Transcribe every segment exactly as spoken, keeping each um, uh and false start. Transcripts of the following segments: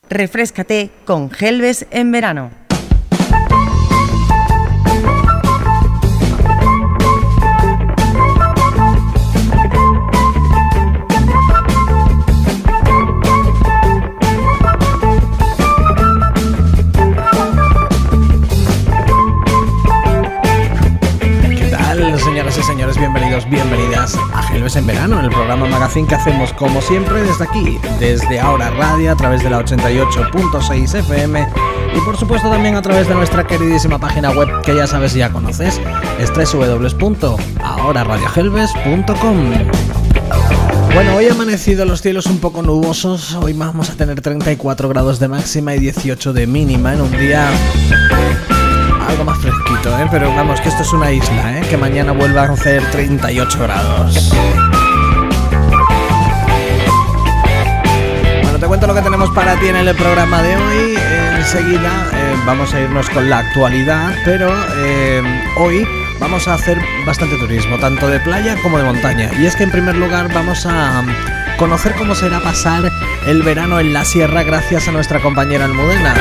Refréscate con Gelbes en verano. Señoras y señores, bienvenidos, bienvenidas a Gelbes en verano, el programa magazine que hacemos como siempre desde aquí, desde Ahora Radio, a través de la ochenta y ocho punto seis F M y por supuesto también a través de nuestra queridísima página web que ya sabes y ya conoces, es doble u doble u doble u punto ahora radio gelbes punto com. Bueno, hoy ha amanecido los cielos un poco nubosos, hoy vamos a tener treinta y cuatro grados de máxima y dieciocho de mínima en un día algo más fresquito, ¿eh? Pero vamos, que esto es una isla, ¿eh? Que mañana vuelva a hacer treinta y ocho grados. Bueno, te cuento lo que tenemos para ti en el programa de hoy. Enseguida eh, vamos a irnos con la actualidad, pero eh, hoy vamos a hacer bastante turismo, tanto de playa como de montaña. Y es que en primer lugar vamos a conocer cómo será pasar el verano en la sierra gracias a nuestra compañera Almudena.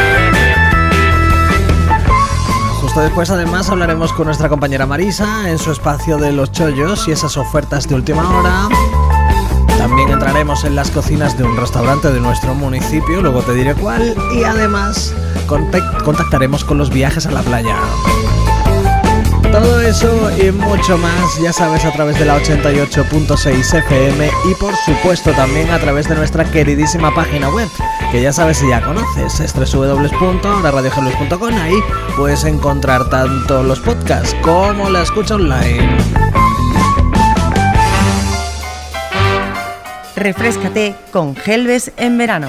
Justo después además hablaremos con nuestra compañera Marisa en su espacio de los chollos y esas ofertas de última hora. También entraremos en las cocinas de un restaurante de nuestro municipio, luego te diré cuál, y además contact- contactaremos con los viajes a la playa. Todo eso y mucho más, ya sabes, a través de la ochenta y ocho punto seis F M y por supuesto también a través de nuestra queridísima página web, que ya sabes y ya conoces, es doble u doble u doble u punto ahora radio gelbes punto com. Ahí puedes encontrar tanto los podcasts como la escucha online. Refréscate con Gelbes en verano.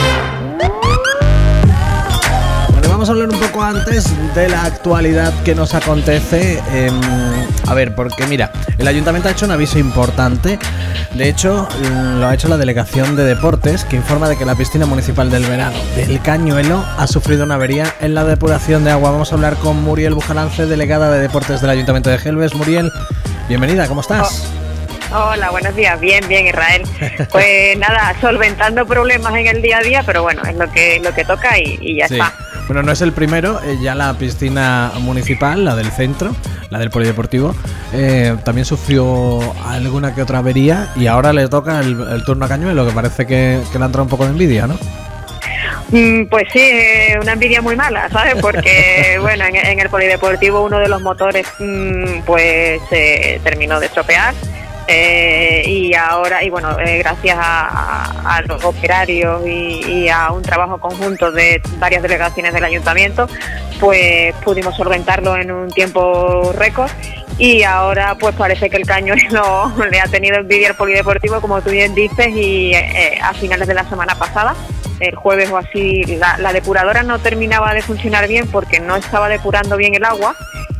Vamos a hablar un poco antes de la actualidad que nos acontece. Eh, a ver, porque mira, el ayuntamiento ha hecho un aviso importante. De hecho, lo ha hecho la Delegación de Deportes, que informa de que la piscina municipal del verano del Cañuelo ha sufrido una avería en la depuración de agua. Vamos a hablar con Muriel Bujalance, delegada de Deportes del Ayuntamiento de Gelbes. Muriel, bienvenida, ¿cómo estás? Oh. Hola, buenos días. Bien, bien, Israel. Pues nada, solventando problemas en el día a día, pero bueno, es lo que lo que toca y, y ya sí. Está. Bueno, no es el primero, eh, ya la piscina municipal, la del centro, la del polideportivo, eh, también sufrió alguna que otra avería y ahora le toca el, el turno a Cañuelo, que parece que, que le ha entrado un poco de envidia, ¿no? Mm, pues sí, eh, una envidia muy mala, ¿sabes? Porque, bueno, en, en el polideportivo uno de los motores mm, pues eh, terminó de estropear. Eh, y ahora, y bueno, eh, gracias a, a, a los operarios y, y a un trabajo conjunto de varias delegaciones del ayuntamiento, pues pudimos solventarlo en un tiempo récord y ahora pues parece que el Cañuelo le ha tenido envidia al polideportivo, como tú bien dices, y eh, a finales de la semana pasada, el jueves o así, la, la depuradora no terminaba de funcionar bien porque no estaba depurando bien el agua.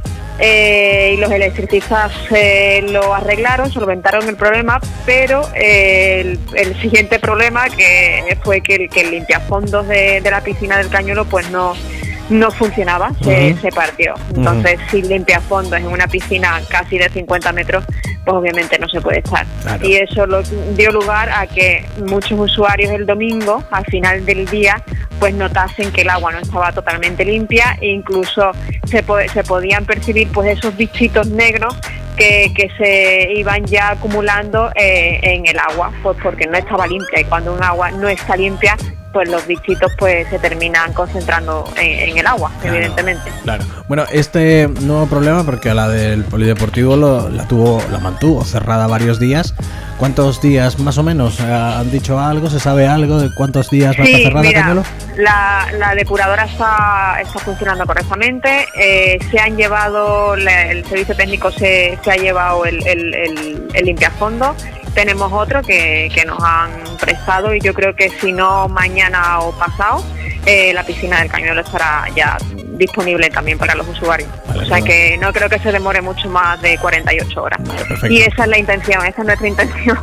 Eh, y los electricistas eh, lo arreglaron, solventaron el problema, pero eh, el, el siguiente problema que fue que el, que el limpiafondos de, de la piscina del Cañuelo pues no no funcionaba, se, uh-huh. se partió. Entonces, uh-huh. sin limpiafondos en una piscina casi de cincuenta metros, pues obviamente no se puede estar. Claro. Y eso lo dio lugar a que muchos usuarios el domingo, al final del día, pues notasen que el agua no estaba totalmente limpia e incluso se, po- se podían percibir pues esos bichitos negros que, que se iban ya acumulando eh, en el agua, pues porque no estaba limpia, y cuando un agua no está limpia, pues los bichitos pues se terminan concentrando en, en el agua, claro, evidentemente. Claro. Bueno, este nuevo problema, porque a la del polideportivo lo, la tuvo, la mantuvo cerrada varios días. ¿Cuántos días más o menos? ¿Han dicho algo? ¿Se sabe algo de cuántos días va a estar cerrada, mira, Cañuelo? La, la depuradora está, está funcionando correctamente. Eh, se han llevado, la, el servicio técnico se, se ha llevado el, el, el, el limpiafondo. Tenemos otro que, que nos han prestado y yo creo que si no mañana o pasado, eh, la piscina del Cañuelo estará ya disponible también para los usuarios. Vale, o sea no. que no creo que se demore mucho más de cuarenta y ocho horas. Vale, y esa es la intención, esa es nuestra intención.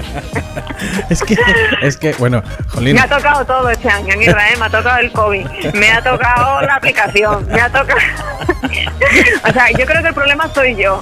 es que, es que, bueno, Jolín. Me ha tocado todo este año en Israel, me ha tocado el COVID, me ha tocado la aplicación, me ha tocado... o sea, yo creo que el problema soy yo.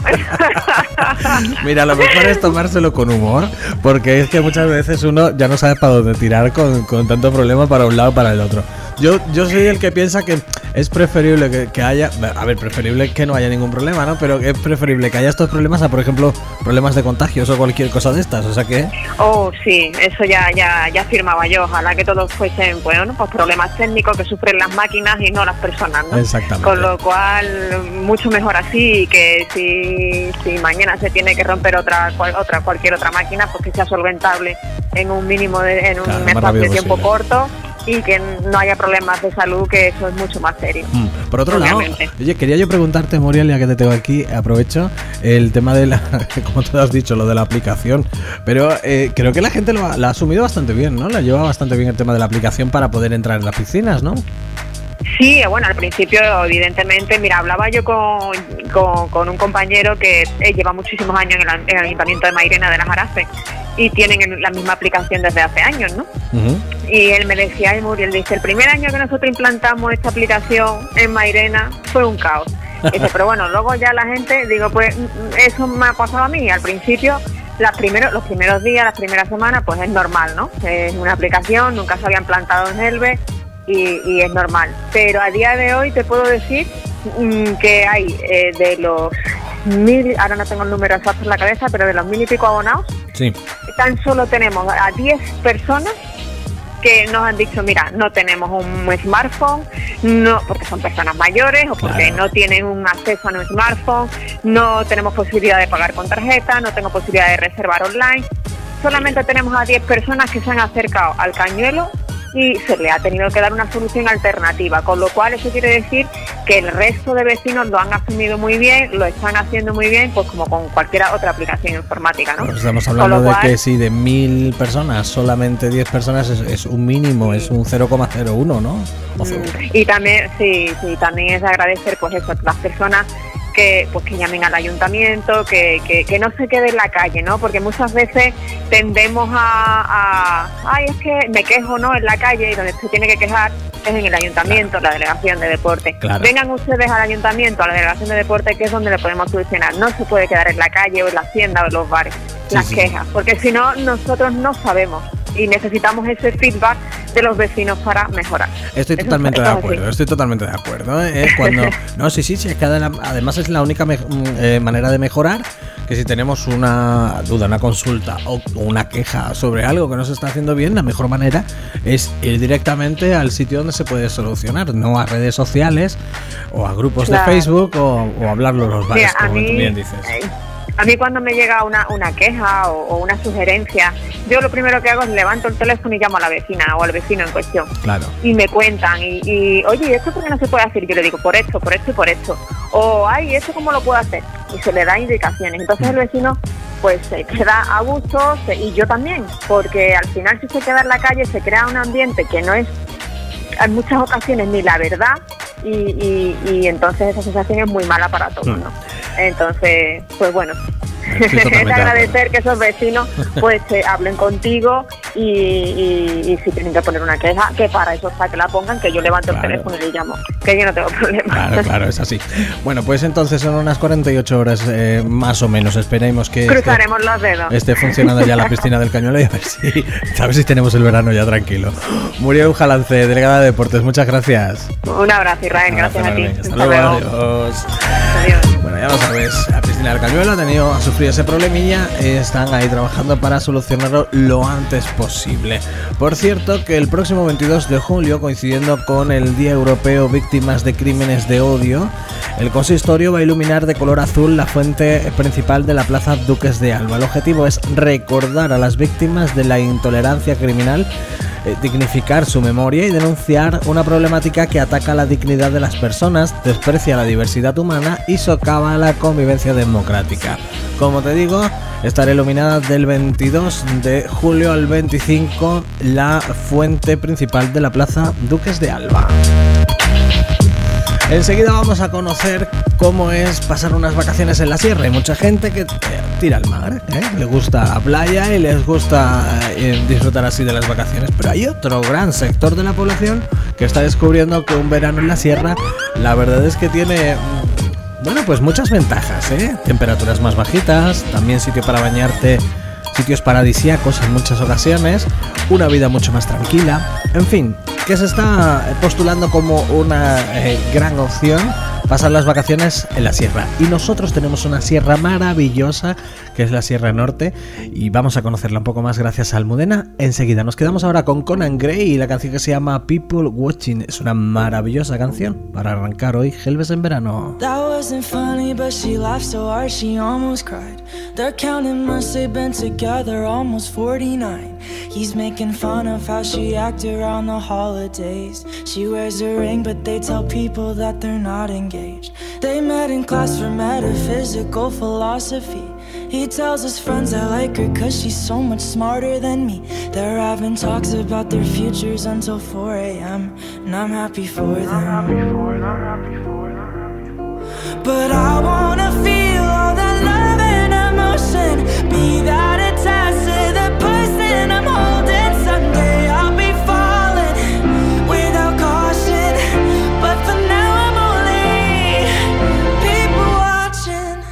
Mira, lo mejor es tomárselo con humor, porque es que muchas veces uno ya no sabe para dónde tirar con, con tanto problema para un lado o para el otro. Yo, yo soy el que piensa que es preferible que, que haya, a ver, preferible que no haya ningún problema, ¿no? Pero es preferible que haya estos problemas a, por ejemplo, problemas de contagios o cualquier cosa de estas, o sea que... Oh, sí, eso ya ya ya afirmaba yo, ojalá que todos fuesen, bueno, pues problemas técnicos que sufren las máquinas y no las personas, ¿no? Exactamente. Con lo cual, mucho mejor así, que si, si mañana se tiene que romper otra cual, otra cualquier otra máquina, pues que sea solventable en un mínimo, de, en un claro, espacio de tiempo posible. corto, y que no haya problemas de salud, que eso es mucho más serio. Mm. Por otro obviamente. lado, oye, quería yo preguntarte, Muriel, ya que te tengo aquí, aprovecho el tema de la, como tú has dicho, lo de la aplicación, pero eh, creo que la gente lo ha, la ha asumido bastante bien, ¿no? La lleva bastante bien el tema de la aplicación para poder entrar en las piscinas, ¿no? Sí, bueno, al principio, evidentemente, mira, hablaba yo con, con, con un compañero que eh, lleva muchísimos años en el, en el Ayuntamiento de Mairena de las Jarafe y tienen la misma aplicación desde hace años, ¿no? Uh-huh. Y él me decía, ay, Muriel, dice, el primer año que nosotros implantamos esta aplicación en Mairena fue un caos. Dice, pero bueno, luego ya la gente, digo, pues eso me ha pasado a mí. Al principio, las primeros, los primeros días, las primeras semanas, pues es normal, ¿no? Es una aplicación, nunca se había implantado en Helve. Y, y es normal, pero a día de hoy te puedo decir mmm, que hay eh, de los mil, ahora no tengo el número exacto en la cabeza, pero de los mil y pico abonados, sí. tan solo tenemos a diez personas que nos han dicho, mira, no tenemos un smartphone, no, porque son personas mayores o porque claro. no tienen un acceso a un smartphone, no tenemos posibilidad de pagar con tarjeta, no tengo posibilidad de reservar online. Solamente tenemos a diez personas que se han acercado al cañuelo y se le ha tenido que dar una solución alternativa, con lo cual eso quiere decir que el resto de vecinos lo han asumido muy bien, lo están haciendo muy bien, pues como con cualquier otra aplicación informática, ¿no? Pues estamos hablando de cual, que si de mil personas, solamente diez personas es, es un mínimo, es un cero coma cero uno, ¿no? Y también, sí, sí, también es agradecer pues eso, las personas que pues que llamen al ayuntamiento, que, que, que no se quede en la calle, ¿no? Porque muchas veces tendemos a, a ay, es que me quejo, ¿no? En la calle, y donde se tiene que quejar es en el ayuntamiento, claro. La delegación de deporte. Claro. Vengan ustedes al ayuntamiento, a la delegación de deporte, que es donde le podemos solucionar. No se puede quedar en la calle o en la hacienda o en los bares, sí, las sí, quejas, sí. Porque si no, nosotros no sabemos y necesitamos ese feedback de los vecinos para mejorar. Estoy Eso totalmente es, de acuerdo, estoy totalmente de acuerdo. ¿eh? Cuando no, sí, sí, sí, es que además es la única me, eh, manera de mejorar, que si tenemos una duda, una consulta o una queja sobre algo que no se está haciendo bien, la mejor manera es ir directamente al sitio donde se puede solucionar, no a redes sociales o a grupos claro. de Facebook o, o hablarlo en los bares, Mira, como mí, tú bien dices. Eh, A mí cuando me llega una, una queja o, o una sugerencia, yo lo primero que hago es levanto el teléfono y llamo a la vecina o al vecino en cuestión. Claro. Y me cuentan, y, y oye, ¿esto por qué no se puede hacer? Y yo le digo, por esto, por esto y por esto. O, ay, ¿esto cómo lo puedo hacer? Y se le da indicaciones. Entonces el vecino pues se queda a gusto, se, y yo también, porque al final si se queda en la calle se crea un ambiente que no es en muchas ocasiones ni la verdad, y, y, y entonces esa sensación es muy mala para todos, ¿no? Entonces, pues bueno, es agradecer que esos vecinos pues eh, hablen contigo y, y, y si tienen que poner una queja, que para eso está, que la pongan, que yo levanto claro. el teléfono y le llamo, que yo no tengo problema. Claro, claro, es así. Bueno, pues entonces son unas cuarenta y ocho horas eh, más o menos, esperemos que cruzaremos esté, los dedos. esté funcionando ya la piscina del Cañuelo y a ver si, a ver si tenemos el verano ya tranquilo. Muriel Ujalance, delegada de Deportes, muchas gracias. Un abrazo, Israel, gracias a ti. Hasta, Hasta luego, adiós. Adiós. Bueno, ya lo sabes, la piscina del Cañuelo ha tenido, ha sufrido ese problemilla, están ahí trabajando para solucionarlo lo antes posible. Por cierto, que el próximo veintidós de julio, coincidiendo con el Día Europeo Víctimas de Crímenes de Odio, el consistorio va a iluminar de color azul la fuente principal de la Plaza Duques de Alba. El objetivo es recordar a las víctimas de la intolerancia criminal, eh, dignificar su memoria y denunciar una problemática que ataca la dignidad de las personas, desprecia la diversidad humana y socava la convivencia democrática. Como te digo, estará iluminada del veintidós de julio al veinticinco la fuente principal de la Plaza Duques de Alba. Enseguida vamos a conocer cómo es pasar unas vacaciones en la sierra. Hay mucha gente que tira al mar, ¿eh? Le gusta la playa y les gusta eh, disfrutar así de las vacaciones, pero hay otro gran sector de la población que está descubriendo que un verano en la sierra, la verdad es que tiene, bueno, pues muchas ventajas, ¿eh? Temperaturas más bajitas, también sitio para bañarte, sitios paradisíacos en muchas ocasiones, una vida mucho más tranquila, en fin, que se está postulando como una eh, gran opción pasar las vacaciones en la sierra. Y nosotros tenemos una sierra maravillosa, que es la Sierra Norte, y vamos a conocerla un poco más gracias a Almudena enseguida. Nos quedamos ahora con Conan Gray y la canción que se llama People Watching. Es una maravillosa canción para arrancar hoy Gelbes en verano. That wasn't funny, but she laughed so hard she almost cried. They're counting months they've been together, almost forty-nine. He's making fun of how she acted around the holidays. She wears a ring, but they tell people that they're not engaged. They met in class for metaphysical philosophy. He tells his friends I like her cause she's so much smarter than me. They're having talks about their futures until four a.m. and I'm happy for them. But I wanna feel all that love and emotion, be that attached to the person I'm holding. Someday I'll be falling without caution, but for now I'm only people watching.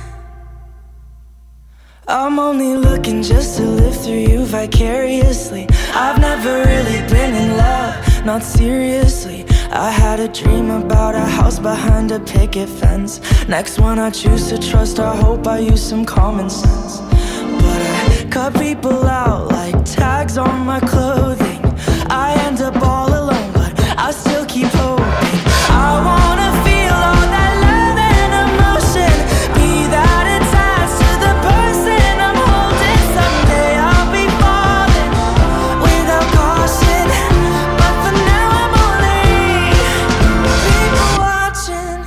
I'm only looking just to live through you vicariously. I've never really been in love, not seriously. I had a dream about a house behind a picket fence. Next one I choose to trust, I hope I use some common sense. But I cut people out like tags on my clothing. I end up all alone, but I still keep hoping. I wanna feel all that love and emotion, be that attached to the person I'm holding. Someday I'll be falling without caution, but for now I'm only people watching.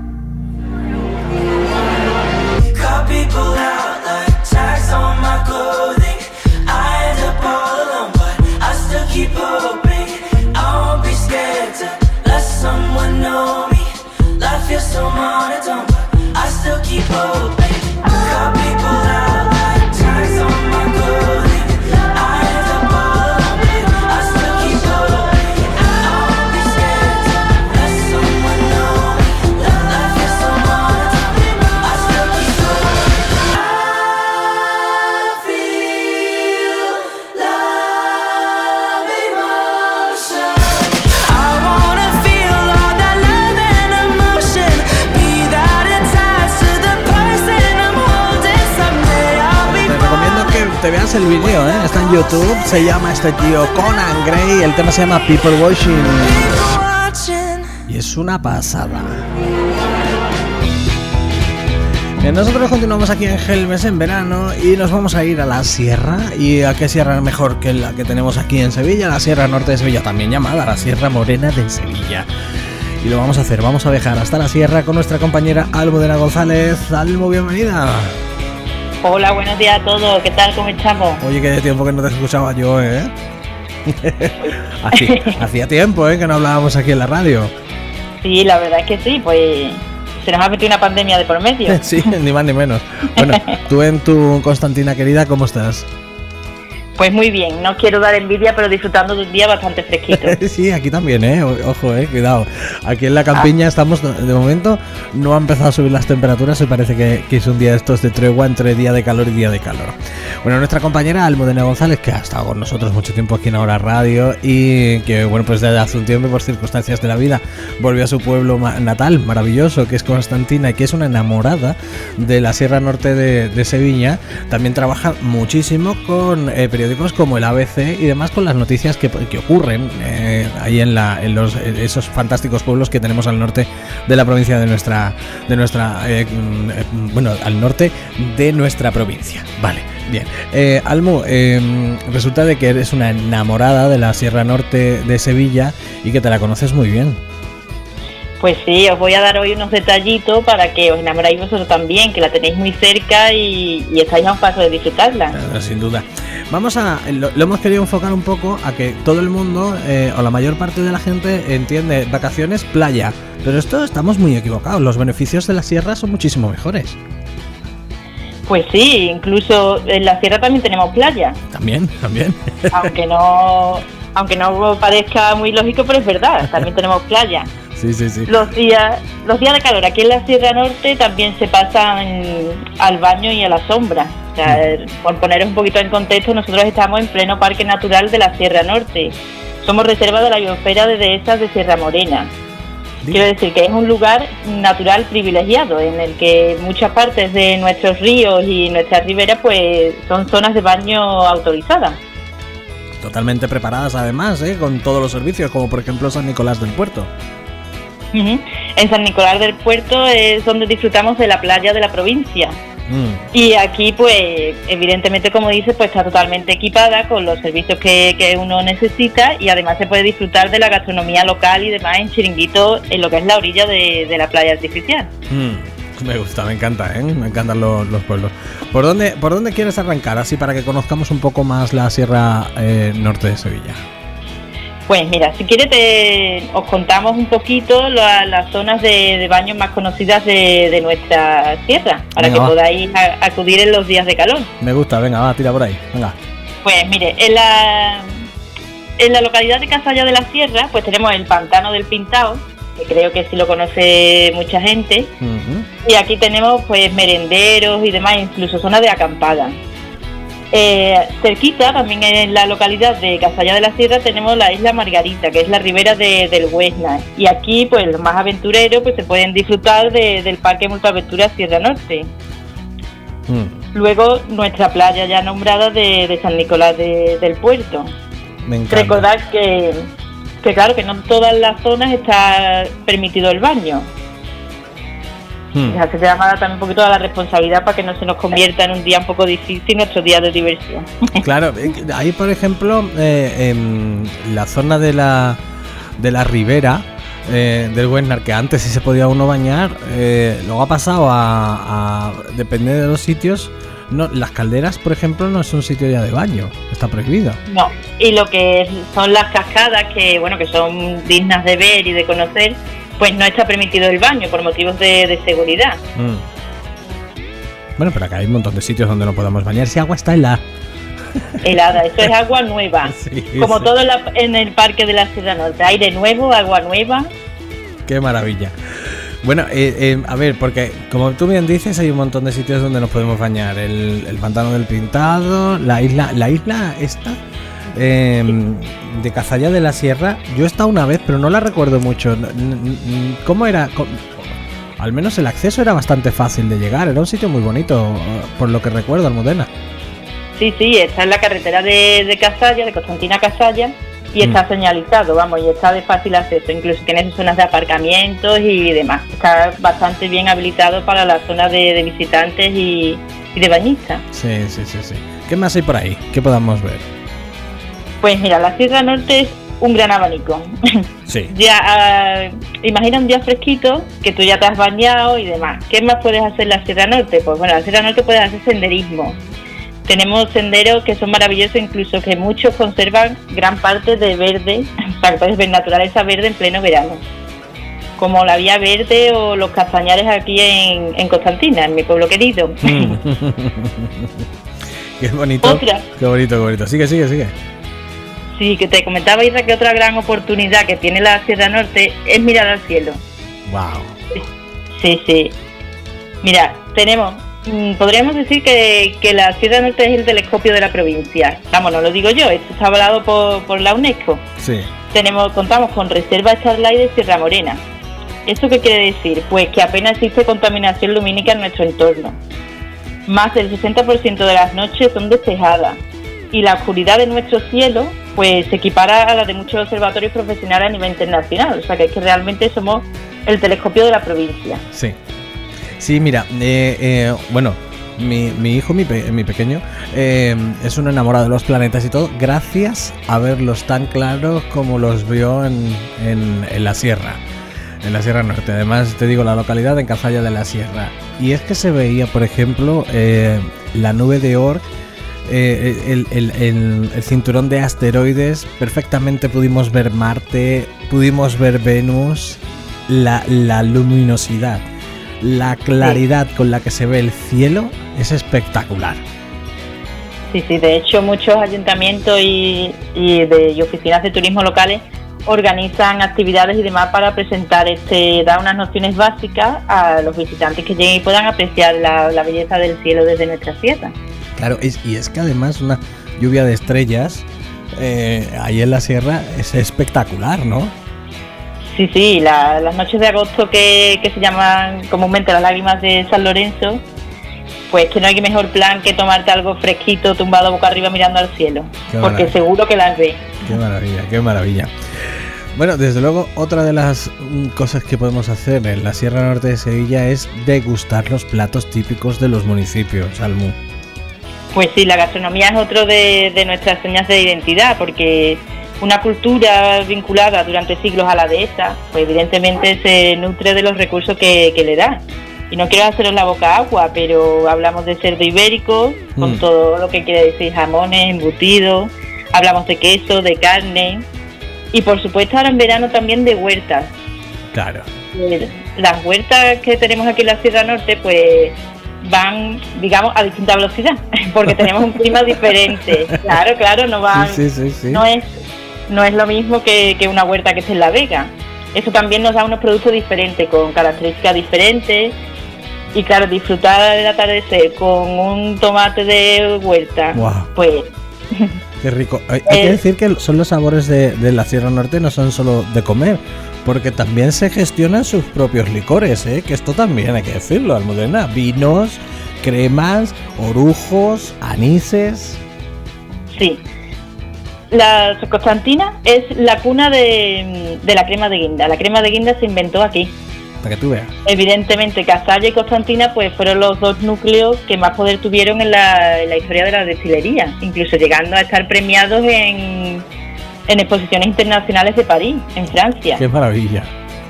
Cut people out like tags on my clothing. I end up all alone, but I still keep hoping. I won't be scared to let someone know me. Life feels so monotone, but I still keep hoping. Cut people out like tags on my clothing. I end up all alone, but I still keep hoping. I won't be scared to let someone know me. Life feels so monotone, I still keep hoping. I feel love emotion. I wanna feel all that love and emotion, be that attached to the person I'm holding. Someday I'll be Te recomiendo que te veas el vídeo, ¿eh? Está en YouTube, se llama este tío Conan Gray, el tema se llama People Watching people watching. y es una pasada. Bien, nosotros continuamos aquí en Gelbes en verano y nos vamos a ir a la sierra. ¿Y a qué sierra mejor que la que tenemos aquí en Sevilla? La Sierra Norte de Sevilla, también llamada la Sierra Morena de Sevilla. Y lo vamos a hacer, vamos a viajar hasta la sierra con nuestra compañera Almudena González. Almo, bienvenida. Hola, buenos días a todos. ¿Qué tal? ¿Cómo estamos? Oye, que de tiempo que no te escuchaba yo, ¿eh? Hacía, hacía tiempo, ¿eh? Que no hablábamos aquí en la radio. Sí, la verdad es que sí, pues se nos ha metido una pandemia de por medio. Sí, ni más ni menos. Bueno, tú en tu Constantina querida, ¿cómo estás? Pues muy bien, no quiero dar envidia, pero disfrutando de un día bastante fresquito. Sí, aquí también, ¿eh? Ojo, ¿eh? Cuidado. Aquí en la campiña estamos, de momento, no han empezado a subir las temperaturas y parece que, que es un día de estos de tregua entre día de calor y día de calor. Bueno, nuestra compañera Almudena González, que ha estado con nosotros mucho tiempo aquí en Ahora Radio y que, bueno, pues desde hace un tiempo, por circunstancias de la vida, volvió a su pueblo natal, maravilloso, que es Constantina, y que es una enamorada de la Sierra Norte de, de Sevilla. También trabaja muchísimo con eh, periodistas como el A B C y demás, con las noticias que, que ocurren eh, ahí en, la, en los, esos fantásticos pueblos que tenemos al norte de la provincia de nuestra, de nuestra eh, eh, bueno, al norte de nuestra provincia. Vale, bien. Eh, Almu, eh, resulta de que eres una enamorada de la Sierra Norte de Sevilla y que te la conoces muy bien. Pues sí, os voy a dar hoy unos detallitos para que os enamoráis vosotros también, que la tenéis muy cerca y, y estáis a un paso de disfrutarla. Claro, sin duda. Vamos a, lo, lo hemos querido enfocar un poco a que todo el mundo, eh, o la mayor parte de la gente, entiende vacaciones, playa. Pero esto estamos muy equivocados, los beneficios de la sierra son muchísimo mejores. Pues sí, incluso en la sierra también tenemos playa. También, también. Aunque no, aunque no parezca muy lógico, pero es verdad, también tenemos playa. Sí, sí, sí. Los días, los días de calor aquí en la Sierra Norte también se pasan al baño y a la sombra. O sea, por poneros un poquito en contexto, nosotros estamos en pleno Parque Natural de la Sierra Norte. Somos reserva de la biosfera de dehesas de Sierra Morena. Quiero decir que es un lugar natural privilegiado en el que muchas partes de nuestros ríos y nuestras riberas pues son zonas de baño autorizadas. Totalmente preparadas además, ¿eh? Con todos los servicios, como por ejemplo San Nicolás del Puerto. Uh-huh. En San Nicolás del Puerto es donde disfrutamos de la playa de la provincia. Mm. Y aquí pues evidentemente, como dice, pues está totalmente equipada con los servicios que, que uno necesita, y además se puede disfrutar de la gastronomía local y demás en chiringuitos en lo que es la orilla de, de la playa artificial. Mm. Me gusta, me encanta, ¿eh? Me encantan los, los pueblos. ¿Por dónde, ¿Por dónde quieres arrancar? Así para que conozcamos un poco más la Sierra eh, Norte de Sevilla. Pues mira, si quieres te, os contamos un poquito la, las zonas de, de baños más conocidas de, de nuestra sierra, para venga, que va. podáis a, acudir en los días de calor. Me gusta, venga, va, tira por ahí, venga. Pues mire, en la, en la localidad de Casalla de la Sierra, pues tenemos el Pantano del Pintao, que creo que sí lo conoce mucha gente, uh-huh. Y aquí tenemos pues merenderos y demás, incluso zonas de acampada. Eh, cerquita, también en la localidad de Casalla de la Sierra, tenemos la isla Margarita, que es la ribera de, del Huesna, y aquí pues los más aventureros pues se pueden disfrutar de, del Parque Multiaventuras Sierra Norte. Mm. Luego nuestra playa ya nombrada de, de San Nicolás de, del Puerto. Me encanta. Recordad que, que claro que no en todas las zonas está permitido el baño. Hmm. Se te llamada también un poquito a la responsabilidad para que no se nos convierta en un día un poco difícil nuestro día de diversión. Claro, ahí por ejemplo, eh, en la zona de la de la ribera eh, del Huesnar, que antes sí se podía uno bañar, eh, luego ha pasado a, a depender de los sitios. No, las calderas, por ejemplo, no es un sitio ya de baño, está prohibido. No, y lo que son las cascadas, que bueno, que son dignas de ver y de conocer, pues no está permitido el baño por motivos de, de seguridad. Mm. Bueno, pero acá hay un montón de sitios donde no podemos bañar si agua está helada. Helada, eso es agua nueva. Sí, como sí. Todo en, la, en el Parque de la Sierra Norte, aire nuevo, agua nueva. Qué maravilla. Bueno, eh, eh, a ver, porque como tú bien dices, hay un montón de sitios donde nos podemos bañar. El, el Pantano del Pintado, la isla, la isla esta... Eh, de Casalla de la Sierra, yo he estado una vez, pero no la recuerdo mucho. ¿Cómo era? ¿Cómo? Al menos el acceso era bastante fácil de llegar, era un sitio muy bonito, por lo que recuerdo, Almudena. Sí, sí, está en la carretera de, de Casalla, de Constantina Casalla, y está mm. señalizado, vamos, y está de fácil acceso, incluso tiene sus zonas de aparcamientos y demás. Está bastante bien habilitado para las zonas de, de visitantes y, y de bañistas. Sí, sí, sí, sí. ¿Qué más hay por ahí? ¿Qué podamos ver? Pues mira, la Sierra Norte es un gran abanico. Sí. Ya, uh, imagina un día fresquito, que tú ya te has bañado y demás. ¿Qué más puedes hacer en la Sierra Norte? Pues bueno, en la Sierra Norte puedes hacer senderismo. Tenemos senderos que son maravillosos, incluso que muchos conservan gran parte de verde, o sea, que puedes ver naturaleza verde en pleno verano. Como la Vía Verde o los castañares aquí en, en Constantina, en mi pueblo querido. Mm. Qué bonito. Otra. Qué bonito, qué bonito. Sigue, sigue, sigue. Sí, que te comentaba, Isra, que otra gran oportunidad que tiene la Sierra Norte es mirar al cielo. Wow. Sí, sí. Mira, tenemos, podríamos decir que, que la Sierra Norte es el telescopio de la provincia. Vamos, no lo digo yo, esto está avalado por, por la UNESCO. Sí. Tenemos, contamos con reserva Starlight de Sierra Morena. ¿Eso qué quiere decir? Pues que apenas existe contaminación lumínica en nuestro entorno. Más del sesenta por ciento de las noches son despejadas. Y la oscuridad de nuestro cielo pues se equipara a la de muchos observatorios profesionales a nivel internacional. O sea que es que realmente somos el telescopio de la provincia. Sí, sí, mira, eh, eh, bueno, mi, mi hijo, mi, pe- mi pequeño, eh, es un enamorado de los planetas y todo, gracias a verlos tan claros como los vio en, en, en la sierra. En la Sierra Norte, además te digo la localidad en Cazalla de la Sierra. Y es que se veía, por ejemplo, eh, la nube de Oort, eh, el, el, el, el cinturón de asteroides, perfectamente pudimos ver Marte, pudimos ver Venus, la, la luminosidad, la claridad con la que se ve el cielo es espectacular. Sí, sí, de hecho muchos ayuntamientos y, y, de, y oficinas de turismo locales organizan actividades y demás para presentar este, dar unas nociones básicas a los visitantes que lleguen y puedan apreciar la, la belleza del cielo desde nuestra sierra. Claro, es, y es que además una lluvia de estrellas eh, ahí en la sierra es espectacular, ¿no? Sí, sí, la, las noches de agosto que, que se llaman comúnmente las lágrimas de San Lorenzo, pues que no hay mejor plan que tomarte algo fresquito, tumbado boca arriba mirando al cielo, qué porque maravilla. Seguro que las ves. Qué maravilla, qué maravilla. Bueno, desde luego, otra de las cosas que podemos hacer en la Sierra Norte de Sevilla es degustar los platos típicos de los municipios, Almu. Pues sí, la gastronomía es otro de, de nuestras señas de identidad, porque una cultura vinculada durante siglos a la dehesa, pues evidentemente se nutre de los recursos que, que le da. Y no quiero haceros la boca agua, pero hablamos de cerdo ibérico, con mm. todo lo que quiere decir jamones, embutidos, hablamos de queso, de carne, y por supuesto ahora en verano también de huertas. Claro. Las huertas que tenemos aquí en la Sierra Norte, pues van, digamos, a distinta velocidad, porque tenemos un clima diferente. Claro, claro, no van, sí, sí, sí, sí. no es, no es lo mismo que, que una huerta que esté en La Vega. Eso también nos da unos productos diferentes, con características diferentes. Y claro, disfrutar del atardecer con un tomate de huerta, wow. Pues... Qué rico. Hay, hay que decir que son los sabores de, de la Sierra Norte, no son solo de comer, porque también se gestionan sus propios licores, ¿eh? Que esto también hay que decirlo, Almudena. Vinos, cremas, orujos, anises... Sí. La Constantina es la cuna de, de la crema de guinda. La crema de guinda se inventó aquí. Para que tú veas. Evidentemente, Cazalla y Constantina pues fueron los dos núcleos que más poder tuvieron en la, en la historia de la destilería, incluso llegando a estar premiados en, en exposiciones internacionales de París, en Francia. ¡Qué maravilla!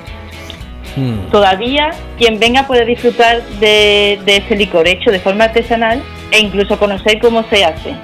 Hmm. Todavía quien venga puede disfrutar de, de este licor hecho de forma artesanal e incluso conocer cómo se hace.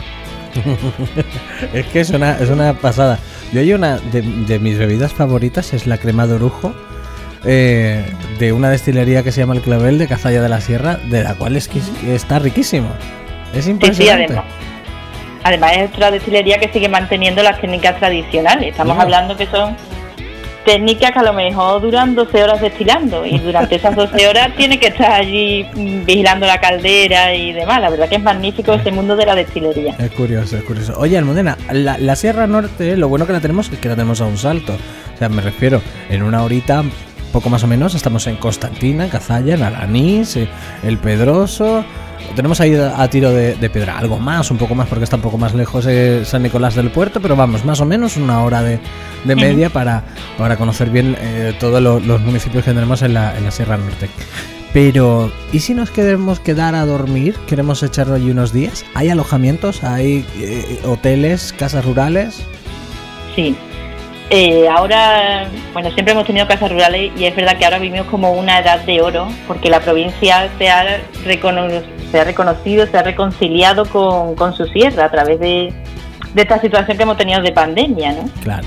Es que es una, es una pasada. Yo hay una de, de mis bebidas favoritas, es la crema de orujo. Eh, de una destilería que se llama El Clavel de Cazalla de la Sierra, de la cual es que está riquísimo. Es impresionante. Sí, sí, además, además es otra destilería que sigue manteniendo las técnicas tradicionales. Estamos no. hablando que son técnicas que a lo mejor duran doce horas destilando, y durante esas doce horas tiene que estar allí vigilando la caldera y demás. La verdad que es magnífico ese mundo de la destilería. Es curioso, es curioso. Oye, Almudena, la, la Sierra Norte, lo bueno que la tenemos es que la tenemos a un salto. O sea, me refiero, en una horita poco más o menos estamos en Constantina, en Cazalla, en Alanís, El Pedroso. Tenemos ahí a, a tiro de, de piedra, algo más, un poco más porque está un poco más lejos eh, San Nicolás del Puerto, pero vamos, más o menos una hora de, de media uh-huh. para, para conocer bien eh, todos lo, los municipios que tenemos en la, en la Sierra Norte. Pero, ¿y si nos queremos quedar a dormir? ¿Queremos echarlo allí unos días? ¿Hay alojamientos? ¿Hay eh, hoteles, casas rurales? Sí. Eh, ahora, bueno, siempre hemos tenido casas rurales y es verdad que ahora vivimos como una edad de oro, porque la provincia se ha, recono- se ha reconocido, se ha reconciliado con, con su sierra a través de, de esta situación que hemos tenido de pandemia, ¿no? Claro.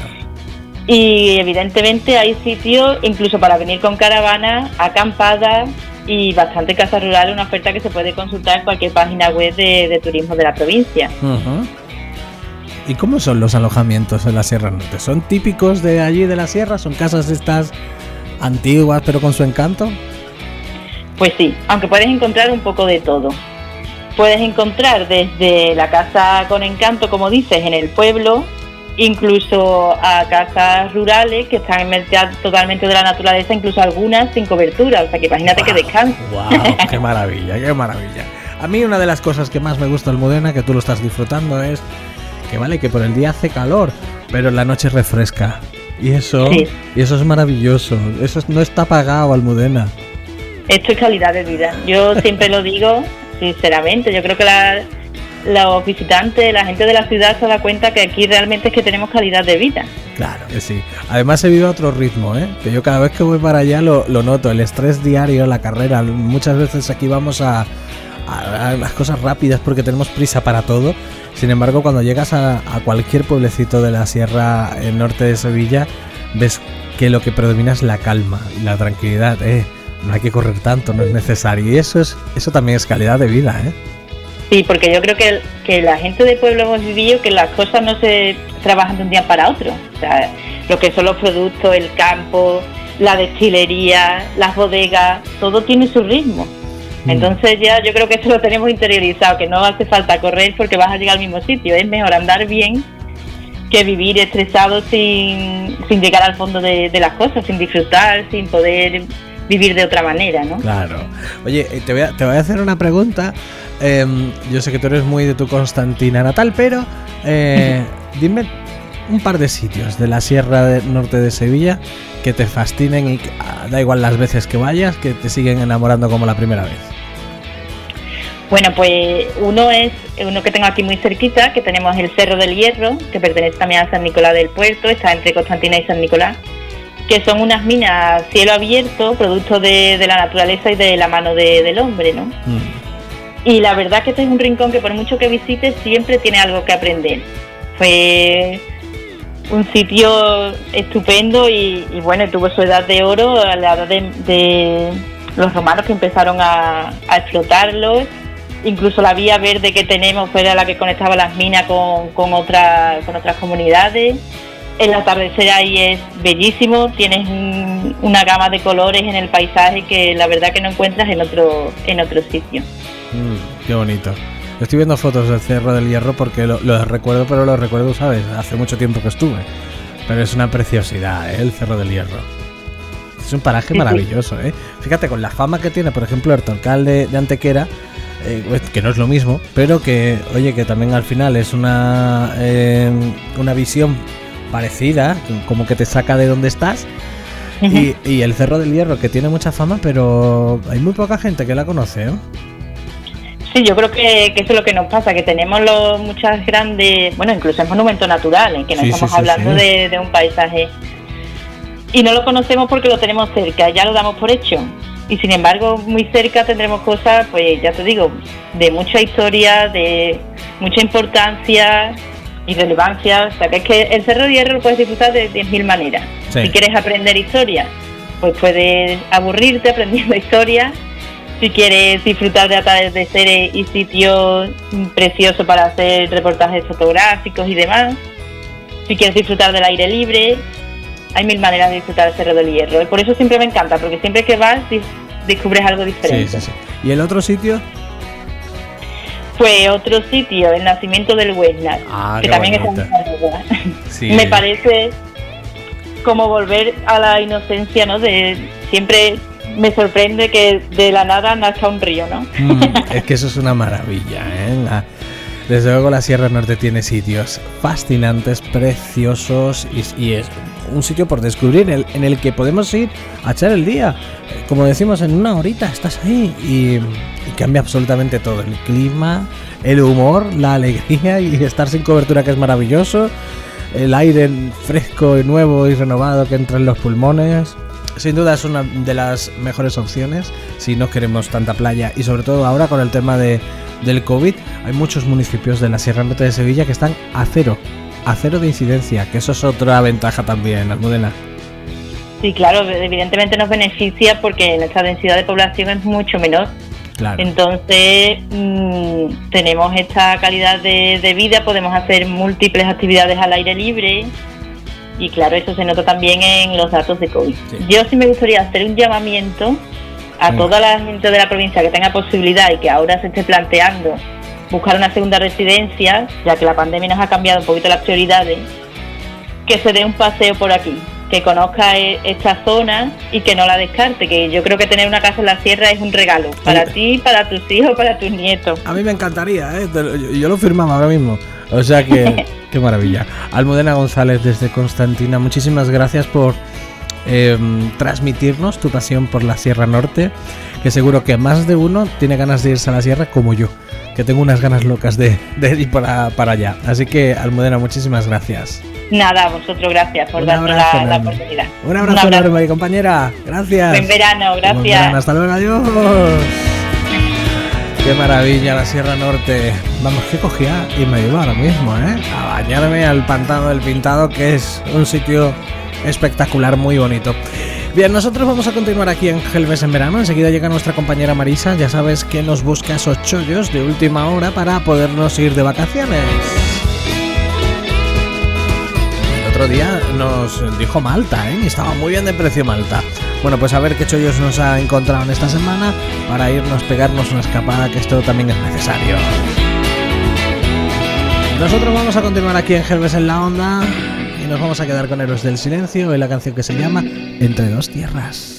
Y evidentemente hay sitios incluso para venir con caravanas, acampadas y bastante casas rurales, una oferta que se puede consultar en cualquier página web de, de turismo de la provincia. Uh-huh. ¿Y cómo son los alojamientos en la Sierra Norte? ¿Son típicos de allí de la sierra? ¿Son casas estas antiguas pero con su encanto? Pues sí, aunque puedes encontrar un poco de todo. Puedes encontrar desde la casa con encanto, como dices, en el pueblo, incluso a casas rurales que están emergidas totalmente de la naturaleza, incluso algunas sin cobertura, o sea que imagínate wow, que descansa. ¡Wow! ¡Qué maravilla, qué maravilla! A mí una de las cosas que más me gusta, Almudena, que tú lo estás disfrutando, es que vale, que por el día hace calor, pero en la noche refresca. Y eso, sí. y eso es maravilloso. Eso no está pagado, Almudena. Esto es calidad de vida. Yo siempre lo digo, sinceramente. Yo creo que la, los visitantes, la gente de la ciudad se da cuenta que aquí realmente es que tenemos calidad de vida. Claro que sí. Además se vive a otro ritmo, ¿eh? Que yo cada vez que voy para allá lo, lo noto, el estrés diario, la carrera. Muchas veces aquí vamos a, a, a las cosas rápidas porque tenemos prisa para todo. Sin embargo, cuando llegas a, a cualquier pueblecito de la sierra en norte de Sevilla, ves que lo que predomina es la calma y la tranquilidad, ¿eh? No hay que correr tanto, no es necesario. Y eso es eso también es calidad de vida, ¿eh? Sí, porque yo creo que, que la gente del pueblo hemos vivido que las cosas no se trabajan de un día para otro. O sea, lo que son los productos, el campo, la destilería, las bodegas, todo tiene su ritmo. Entonces ya yo creo que eso lo tenemos interiorizado, que no hace falta correr porque vas a llegar al mismo sitio. Es mejor andar bien que vivir estresado sin, sin llegar al fondo de, de las cosas, sin disfrutar, sin poder vivir de otra manera, ¿no? Claro. Oye, te voy a, te voy a hacer una pregunta. Eh, yo sé que tú eres muy de tu Constantina natal, pero eh, dime un par de sitios de la Sierra de Norte de Sevilla que te fascinen y que, ah, da igual las veces que vayas, que te siguen enamorando como la primera vez. Bueno, pues uno es uno que tengo aquí muy cerquita, que tenemos el Cerro del Hierro, que pertenece también a San Nicolás del Puerto, está entre Constantina y San Nicolás, que son unas minas a cielo abierto, producto de, de la naturaleza y de la mano de, del hombre, ¿no? Mm. Y la verdad que este es un rincón que por mucho que visites siempre tiene algo que aprender. Fue un sitio estupendo y, y bueno, tuvo su edad de oro a la edad de, de los romanos, que empezaron a, a explotarlos. Incluso la vía verde que tenemos fue la que conectaba las minas con, con, otra, con otras comunidades. El atardecer ahí es bellísimo, tienes un, una gama de colores en el paisaje que la verdad que no encuentras en otro, en otro sitio. Mm, qué bonito. Estoy viendo fotos del Cerro del Hierro porque lo, lo recuerdo, pero lo recuerdo, ¿sabes? Hace mucho tiempo que estuve. Pero es una preciosidad, ¿eh? El Cerro del Hierro. Es un paraje maravilloso, ¿eh? Fíjate, con la fama que tiene, por ejemplo, el Torcal de, de Antequera, eh, que no es lo mismo, pero que, oye, que también al final es una, eh, una visión parecida, como que te saca de donde estás. Uh-huh. y, y el Cerro del Hierro, que tiene mucha fama, pero hay muy poca gente que la conoce, ¿eh? Sí, yo creo que, que eso es lo que nos pasa, que tenemos los, muchas grandes, bueno, incluso es monumento natural, en que no sí, estamos sí, hablando sí. De, de un paisaje. Y no lo conocemos porque lo tenemos cerca, ya lo damos por hecho. Y sin embargo, muy cerca tendremos cosas, pues ya te digo, de mucha historia, de mucha importancia y relevancia. O sea, que es que el Cerro de Hierro lo puedes disfrutar de diez mil maneras. Sí. Si quieres aprender historia, pues puedes aburrirte aprendiendo historia. Si quieres disfrutar de atardeceres y sitios preciosos para hacer reportajes fotográficos y demás. Si quieres disfrutar del aire libre, hay mil maneras de disfrutar del Cerro del Hierro. Y por eso siempre me encanta, porque siempre que vas descubres algo diferente. Sí, sí, sí. ¿Y el otro sitio? Pues otro sitio, el nacimiento del Huesnar, ah, que también bonita. Es una sí. Me parece como volver a la inocencia, ¿no? De siempre me sorprende que de la nada nazca un río, ¿no? Mm, es que eso es una maravilla, ¿eh? La, desde luego la Sierra Norte tiene sitios fascinantes, preciosos y, y es un sitio por descubrir el, en el que podemos ir a echar el día. Como decimos, en una horita estás ahí y, y cambia absolutamente todo. El clima, el humor, la alegría y estar sin cobertura, que es maravilloso. El aire fresco y nuevo y renovado que entra en los pulmones. Sin duda es una de las mejores opciones si no queremos tanta playa y sobre todo ahora con el tema de, del COVID hay muchos municipios de la Sierra Norte de Sevilla que están a cero, a cero de incidencia, que eso es otra ventaja también, Almudena. Sí, claro, evidentemente nos beneficia porque nuestra densidad de población es mucho menor. Claro. Entonces mmm, tenemos esta calidad de, de vida, podemos hacer múltiples actividades al aire libre. Y claro, eso se nota también en los datos de COVID. Sí. Yo sí me gustaría hacer un llamamiento a sí. toda la gente de la provincia que tenga posibilidad y que ahora se esté planteando buscar una segunda residencia, ya que la pandemia nos ha cambiado un poquito las prioridades, que se dé un paseo por aquí, que conozca esta zona y que no la descarte, que yo creo que tener una casa en la sierra es un regalo para sí. ti, para tus hijos, para tus nietos. A mí me encantaría, ¿eh? Yo lo firmaba ahora mismo. O sea que, qué maravilla. Almudena González desde Constantina, muchísimas gracias por, eh, transmitirnos tu pasión por la Sierra Norte, que seguro que más de uno tiene ganas de irse a la sierra como yo, que tengo unas ganas locas de, de ir para, para allá. Así que, Almudena, muchísimas gracias. Nada, a vosotros gracias por Un darnos abrazo la, la enorme. oportunidad. Un abrazo, Un abrazo. enorme, compañera. Gracias. Buen verano, gracias. Buen verano, hasta luego, adiós. Qué maravilla la Sierra Norte. Vamos, que cogía y me iba ahora mismo, ¿eh? A bañarme al Pantano del Pintado, que es un sitio espectacular, muy bonito. Bien, nosotros vamos a continuar aquí en Gelbes en Verano. Enseguida llega nuestra compañera Marisa. Ya sabes que nos busca esos chollos de última hora para podernos ir de vacaciones. El otro día nos dijo Malta, ¿eh? Y estaba muy bien de precio Malta. Bueno, pues a ver qué chollos nos ha encontrado en esta semana para irnos, pegarnos una escapada, que esto también es necesario. Nosotros vamos a continuar aquí en Gelbes en la Onda y nos vamos a quedar con Héroes del Silencio y la canción que se llama Entre dos tierras.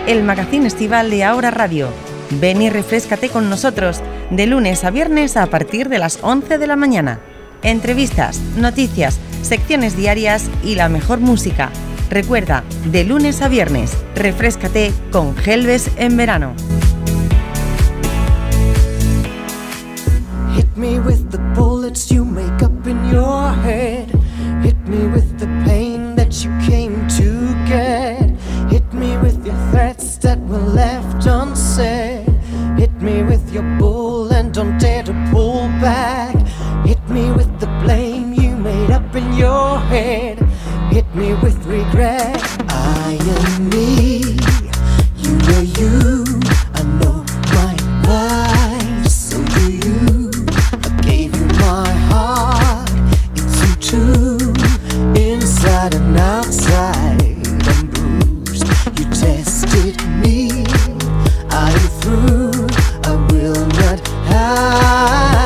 el magazín estival de Ahora Radio. Ven y refréscate con nosotros de lunes a viernes a partir de las once de la mañana. Entrevistas, noticias, secciones diarias y la mejor música. Recuerda, de lunes a viernes, refréscate con Gelbes en verano. Hit me with the bullets you make up in your head. Hit me with the pain that you came to get. Hit me with your threats that were left unsaid. Hit me with your bull and don't dare to pull back. Hit me with the blame you made up in your head. Hit me with regret. I am me, you know you. I know my life, so do you. I gave you my heart, it's you too. Inside and outside, I'm bruised. You tested me, I'm through. I will not hide.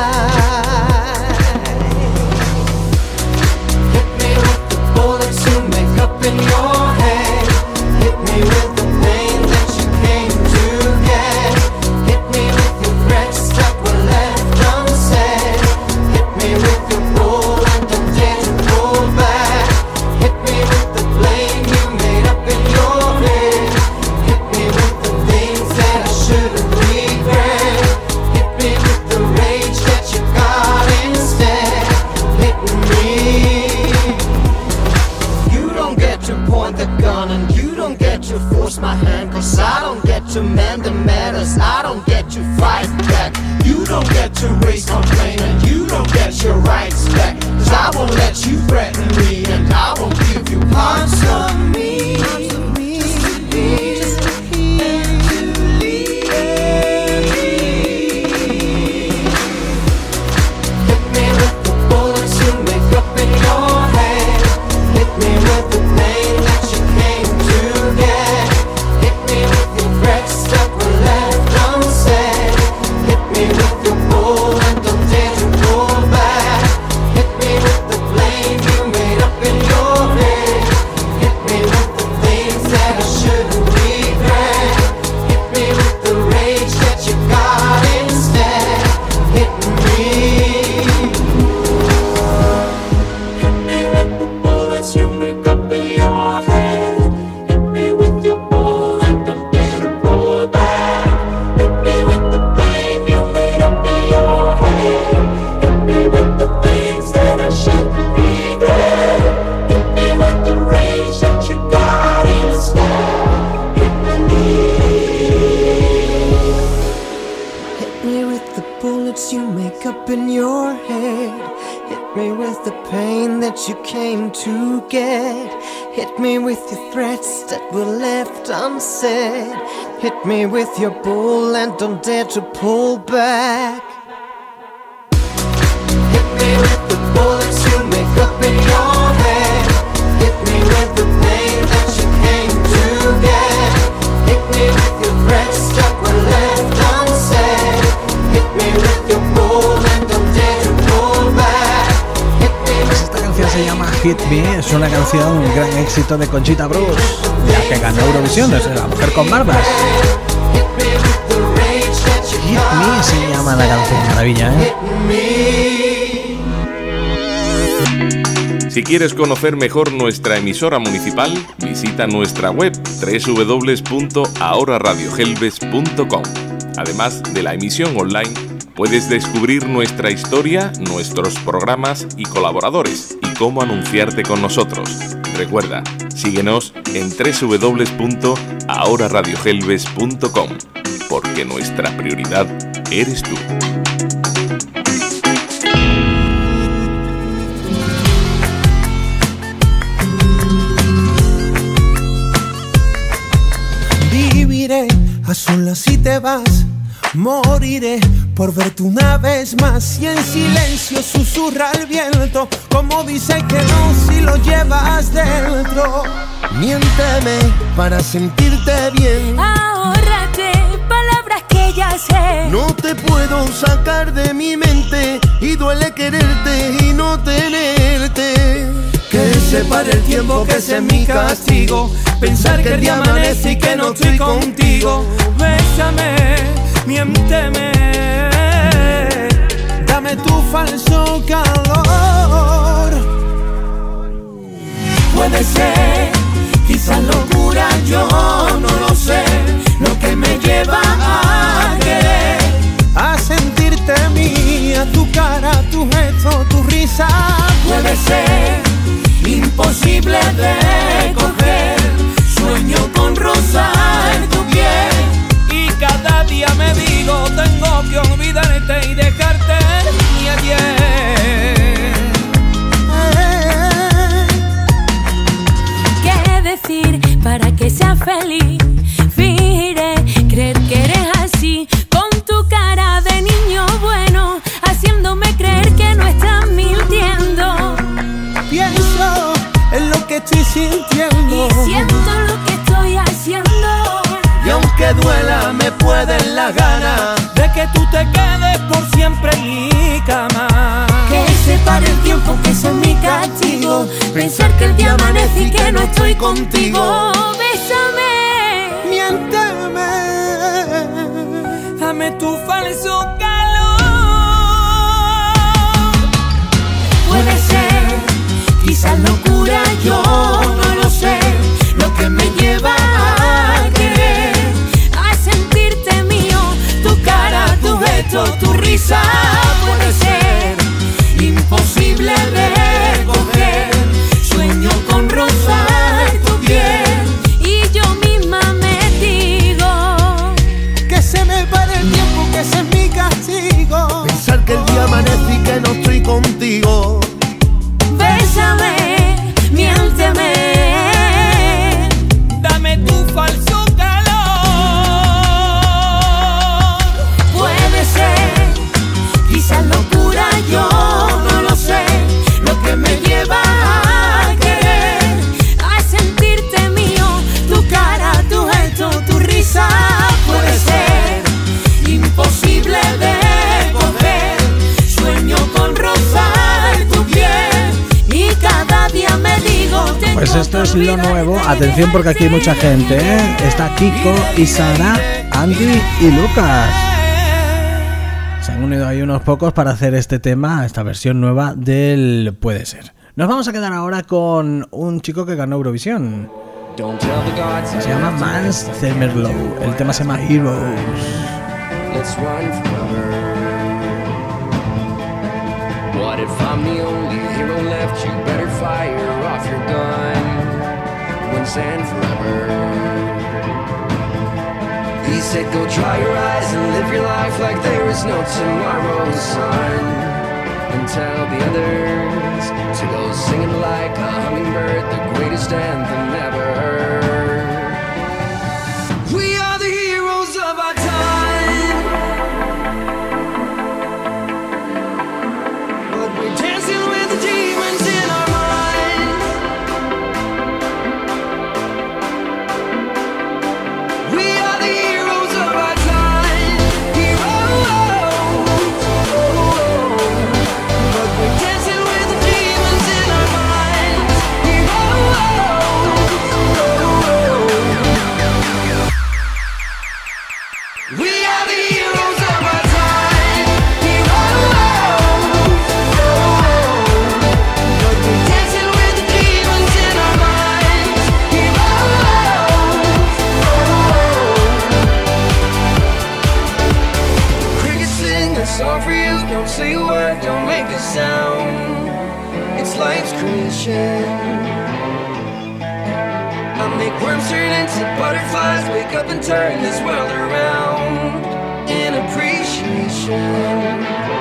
Hit me with the bullets you make up in your head. Hit me with the pain that you came to get. Hit me with your threats that were left unsaid. Hit me with your bull and don't dare to pull back. Hit me with the blame you made up in your head. Hit me with the things that I shouldn't regret. Hit me with the rage that you got instead. Hit me. You don't get to point the gun and you don't get to force my hand. Cause I don't get to mend the matters. I don't get to fight back. You don't get to raise complaint and you don't get your rights back. Cause I won't let you threaten me and I won't give you parts of me. Just to heal and to leave. Hit me with the bullets you make up in your head. Hit me with the pain that you came to get. Hit me with your threats that were left unsaid. Hit me with your bull and don't dare to pull back. Hit me with the blame you made up in your head. Hit me with the things that I shouldn't regret. Hit me with the rage that you got instead. Hit me. Hit me with the bullets you make up in your head. Hit me with your bull and don't dare to pull back. Hit me with the blame you made up in your head. Hit me with the things that I shouldn't regret. Hit me with the rage that you got instead. Hit me. Hit me with the bullets you make up in your head. Hit me with the pain that you came to get. Hit me with your threats that were left unsaid. Hit me with your bull and don't dare to pull back. Hit me with the bullets you make up in your head. Hit me with the pain that you came to get. Hit me with your threats that were left unsaid. Hit me with your bull and don't dare to pull back. Hit me with Esta canción se llama Hit Me, es una canción, un gran éxito de Conchita Bruce, la que ganó Eurovisión, es la mujer con barbas. Hit Me se llama la canción, maravilla, ¿eh? Si quieres conocer mejor nuestra emisora municipal, visita nuestra web doble u doble u doble u punto ahora radio gelbes punto com. Además de la emisión online, puedes descubrir nuestra historia, nuestros programas y colaboradores y cómo anunciarte con nosotros. Recuerda, síguenos en doble u doble u doble u punto ahora radio gelbes punto com, porque nuestra prioridad eres tú. Viviré a solas si te vas, moriré por verte una vez más y en silencio susurra el viento como dice que no si lo llevas dentro. Miénteme para sentirte bien, ahórrate palabras que ya sé. no te puedo sacar de mi mente y duele quererte y no tenerte. Que se separe el tiempo que ese es mi castigo. Pensar que el día amanece y que no estoy contigo. Bésame, miénteme, dame tu falso calor. Puede ser, quizás locura, yo no lo sé, lo que me lleva a querer, a sentirte mía, tu cara, tu gesto, tu risa. Puede ser imposible de coger, sueño con rozar tu piel. Y cada día me digo, tengo que olvidarte y dejarte ni ayer. ¿Qué decir para que seas feliz? Fingiré creer que eres así, con tu cara de niño bueno, haciéndome creer que no estás mintiendo. Pienso en lo que estoy sintiendo y siento lo que estoy haciendo. Y aunque duela me pueden las ganas de que tú te quedes por siempre en mi cama. Que separe el tiempo que ese es mi castigo, pensar que el día amanece y que no estoy contigo. Bésame, miénteme, dame tu falso calor. Puede ser, quizás locura, yo no lo sé, lo que me lleva a querer, a sentirte mío, tu cara, tu gesto, tu risa. Puede ser imposible de coger, sueño con rozar tu piel. Y yo misma me digo que se me pare el tiempo, que ese es mi castigo. Pensar que el día amanece y que no estoy contigo. Bésame, miénteme, dame tu falso calor. puede ser, quizás locura, yo no lo sé, lo que me lleva a querer, a sentirte mío, tu cara, tu gesto, tu risa. Puede ser imposible de coger, sueño con rozar tu piel. Y cada día me digo, tengo Pues esto que es lo olvidarte nuevo. y Atención porque aquí hay mucha gente, ¿eh? Está Kiko y Sara, Andy y Lucas. Se han unido ahí unos pocos para hacer este tema, esta versión nueva del Puede Ser. Nos vamos a quedar ahora con un chico que ganó Eurovisión. Se llama Mans Zemerlow. El tema se llama Heroes. Let's run forever. What if I'm the only hero left? You better fire off your gun once and forever. He said go dry your eyes and live your life like there is no tomorrow, son. And tell the others to go singing like a hummingbird, the greatest anthem ever heard. We are the heroes of our time, but we're dancing with the demons in our minds. We are the heroes of our time, heroes, but we're dancing with the demons in our minds, heroes. We are the heroes of our time, heroes, but we're dancing with the demons in our minds, heroes. Crickets sing a song for you, don't say a word, don't make a sound. It's life's creation. I make worms turn into butterflies, wake up and turn this world around in appreciation.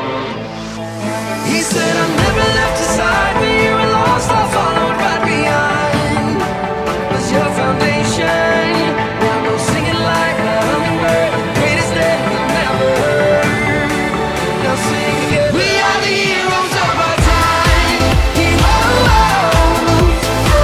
He said I'm never left aside when you were lost, I followed right behind. Was your foundation? Now go singing like a hummingbird, greatest anthem ever heard. Now sing again. We are the heroes of our time, heroes.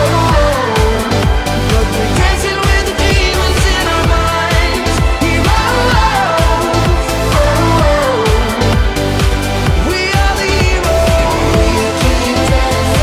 But we're dancing with the demons in our minds, heroes. We are the heroes. We are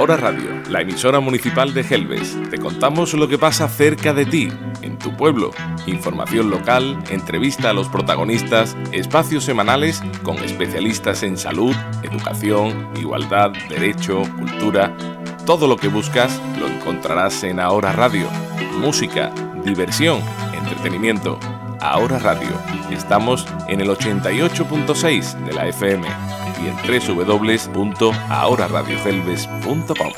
Ahora Radio, la emisora municipal de Gelbes. Te contamos lo que pasa cerca de ti, en tu pueblo. Información local, entrevista a los protagonistas, espacios semanales con especialistas en salud, educación, igualdad, derecho, cultura. Todo lo que buscas lo encontrarás en Ahora Radio. Música, diversión, entretenimiento. Ahora Radio. Estamos en el ochenta y ocho punto seis de la F M y en doble u doble u doble u punto ahora radio gelbes punto com.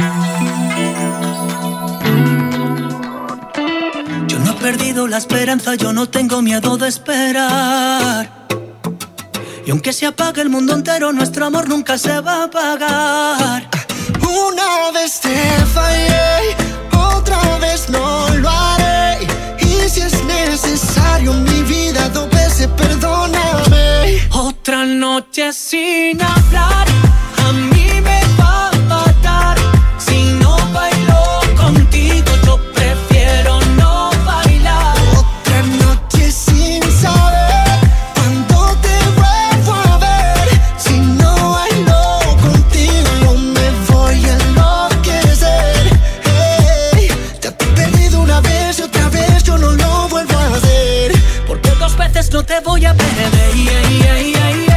Yo no he perdido la esperanza, yo no tengo miedo de esperar. Y aunque se apague el mundo entero, nuestro amor nunca se va a apagar. Una vez te fallé, otra vez no lo haré. Y si es necesario mi vida, dos veces perdóname. Otra noche sin hablar, a mí me va a matar. Si no bailo contigo, yo prefiero no bailar. Otra noche sin saber cuándo te vuelvo a ver. Si no bailo contigo, yo me voy a enloquecer. Hey, te he perdido una vez y otra vez yo no lo vuelvo a hacer. Porque dos veces no te voy a perder. Yeah, yeah, yeah, yeah.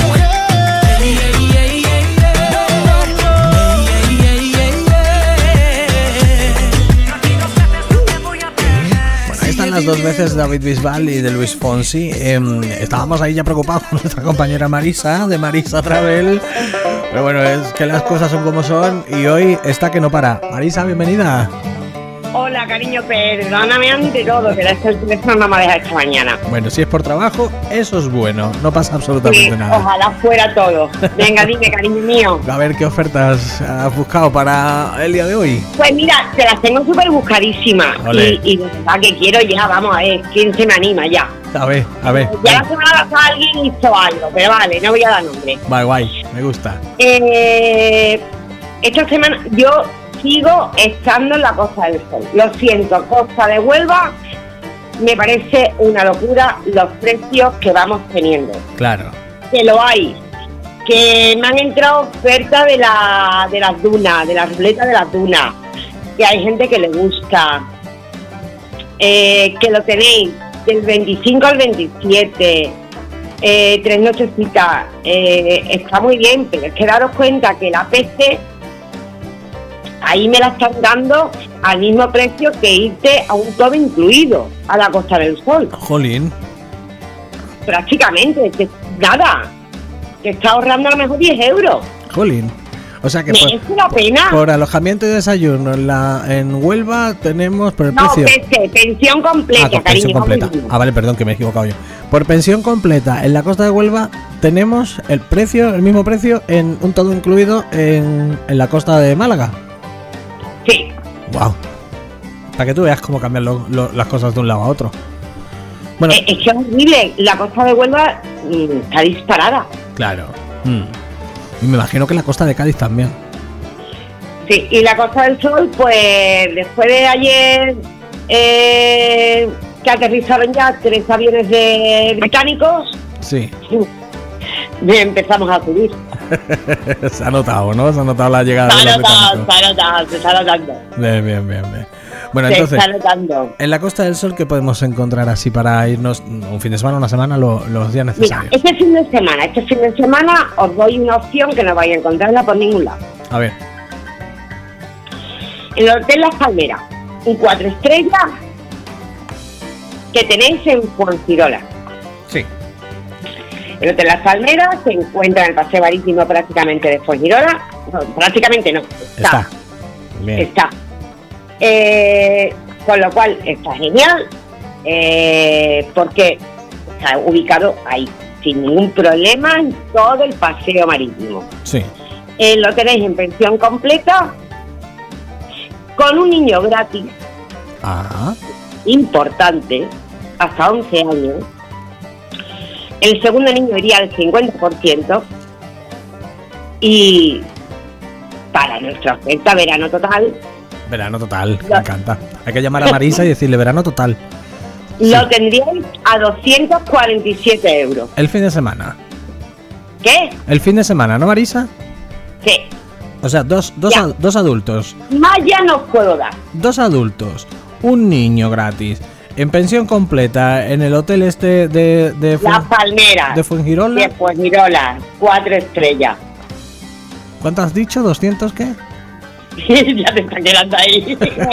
Las dos veces David Bisbal y de Luis Fonsi. Eh, estábamos ahí ya preocupados con nuestra compañera Marisa, de Marisa Travel. Pero bueno, es que las cosas son como son y hoy está que no para. Marisa, bienvenida. Hola, cariño, perdóname ante todo, pero es que el teléfono no me ha dejado esta mañana. Bueno, si es por trabajo, eso es bueno, no pasa absolutamente Sí, nada. ojalá fuera todo. Venga, dime, cariño mío. A ver qué ofertas has buscado para el día de hoy. Pues mira, te las tengo súper buscadísimas. Ole. Y, y de verdad que quiero ya, vamos a ver, quién se me anima ya. A ver, a ver. Ya la semana pasada alguien hizo algo, pero vale, no voy a dar nombre. Guay, guay, me gusta. Eh, esta semana yo sigo estando en la Costa del Sol. Lo siento, Costa de Huelva, me parece una locura los precios que vamos teniendo. Claro. Que lo hay. Que me han entrado ofertas de, la, de las dunas, de la ruleta de las dunas. Que hay gente que le gusta. Eh, que lo tenéis del veinticinco al veintisiete. Eh, tres nochecitas. Eh, está muy bien, pero es que daros cuenta que la P C ahí me la están dando al mismo precio que irte a un todo incluido a la Costa del Sol. Jolín. Prácticamente, que nada. Te está ahorrando a lo mejor diez euros. Jolín. O sea que Me por, es una pena. por alojamiento y desayuno en, la, en Huelva tenemos por el No, precio. P C, pensión completa, Ah, con cariño. pensión completa. vamos. Ah, vale, perdón, que me he equivocado yo. Por pensión completa en la Costa de Huelva tenemos el precio, el mismo precio en un todo incluido en, en la costa de Málaga. Sí. Wow. Para que tú veas cómo cambian lo- lo- las cosas de un lado a otro. Bueno, Es, es que es horrible. La Costa de Huelva mm, está disparada. claro. Mm. Y me imagino que la costa de Cádiz también. Sí, y la Costa del Sol, pues después de ayer eh, que aterrizaron ya tres aviones de británicos, Sí. empezamos a subir. Se ha notado, ¿no? Se ha notado la llegada Se de ha los notado, británicos. se ha notado, se está notando. Bien, bien, bien, bien. Bueno, Se entonces, está notando. en la Costa del Sol, ¿qué podemos encontrar así para irnos un fin de semana, una semana, lo- los días Mira, necesarios? este fin de semana, este fin de semana os doy una opción que no vais a encontrarla por ningún lado. A ver. El Hotel Las Palmeras, un cuatro estrellas que tenéis en Fuengirola. Sí. El Hotel Las Palmeras se encuentra en el paseo marítimo prácticamente de Fuengirola. No, prácticamente no, está. Está. Bien. Está. Eh, con lo cual está genial, eh, porque está ubicado ahí, sin ningún problema en todo el paseo marítimo. Sí. Eh, lo tenéis en pensión completa, con un niño gratis, Ah. importante, hasta once años. El segundo niño iría al cincuenta por ciento. Y para nuestra oferta verano total, Verano total, me encanta. Hay que llamar a Marisa y decirle verano total. lo tendríais a doscientos cuarenta y siete euros. El fin de semana. ¿Qué? El fin de semana, ¿no, Marisa? Sí. O sea, dos, dos, Ya. ad- dos adultos. Más ya no os puedo dar. Dos adultos. Un niño gratis. En pensión completa en el hotel este de, de, Las Fuen- Palmeras. de Fuengirola. De Fuengirola, cuatro estrellas. ¿Cuánto has dicho? ¿doscientos qué? Ya te está quedando ahí.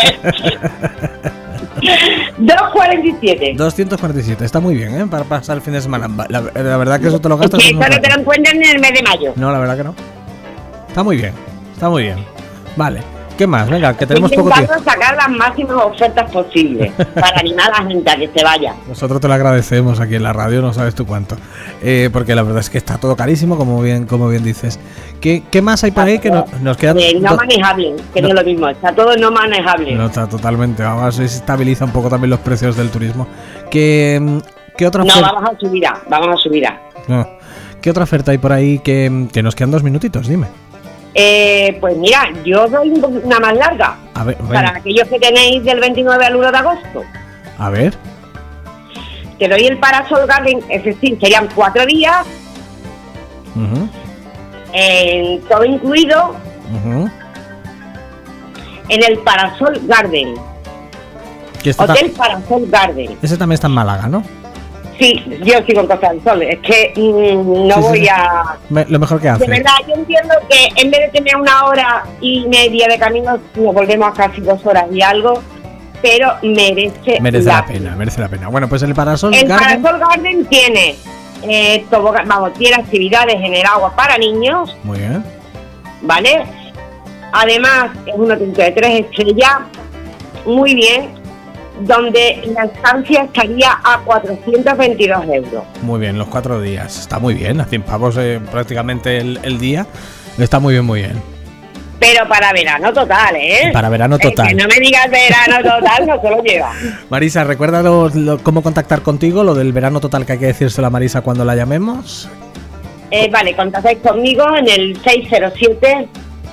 dos cuarenta y siete. doscientos cuarenta y siete. Está muy bien, ¿eh? Para pasar el fin de semana. Va- La, la verdad que eso te lo Es gastas que en un eso no te rato. lo encuentran en el mes de mayo. No, la verdad que no. Está muy bien. Está muy bien. Vale. ¿Qué más? Venga, que tenemos poco tiempo. Intentando sacar las máximas ofertas posibles para animar a la gente a que se vaya. Nosotros te lo agradecemos aquí en la radio, no sabes tú cuánto. Eh, porque la verdad es que está todo carísimo, como bien como bien dices. ¿Qué, qué más hay por ahí que no- nos quedan? Eh, no do- manejable, que no. es lo mismo. Está todo no manejable. No está totalmente. Vamos, se estabiliza un poco también los precios del turismo. ¿Qué, mm, qué otra No, oferta? vamos a subir, a- vamos a subir. a. No. ¿Qué otra oferta hay por ahí que, que nos quedan dos minutitos? Dime. Eh, pues mira, yo doy un poco- una más larga. A ver, Para ven, aquellos que tenéis del veintinueve al uno de agosto. a ver. Te doy el Parasol Garden, es decir, serían cuatro días, Ujú, en todo incluido, ujú. en el Parasol Garden. Que está Hotel ta- Parasol Garden. ese también está en Málaga, ¿no? Sí, yo sigo en Costa del Sol. Es que mm, no Sí, sí, voy sí. a... Me- lo mejor que De hace. verdad, yo entiendo que en vez de tener una hora y media de camino, nos volvemos a casi dos horas y algo, pero merece, Merece la pena, merece la pena. Bueno, pues el Parasol El Garden. Parasol Garden tiene, eh, tobogán- vamos, tiene actividades en el agua para niños, Muy bien. ¿vale? Además, es un hotel de tres estrellas, muy bien, donde la estancia estaría a cuatrocientos veintidós euros. Muy bien, los cuatro días. Está muy bien, a cien pavos eh, prácticamente el, el día. Está muy bien, muy bien. Pero para verano total, ¿eh? Para verano Eh, total. que no me digas verano total, no se lo lleva. Marisa, recuerda lo- lo- cómo contactar contigo, lo del verano total que hay que decírselo a Marisa cuando la llamemos. Eh, vale, contactáis conmigo en el seis cero siete,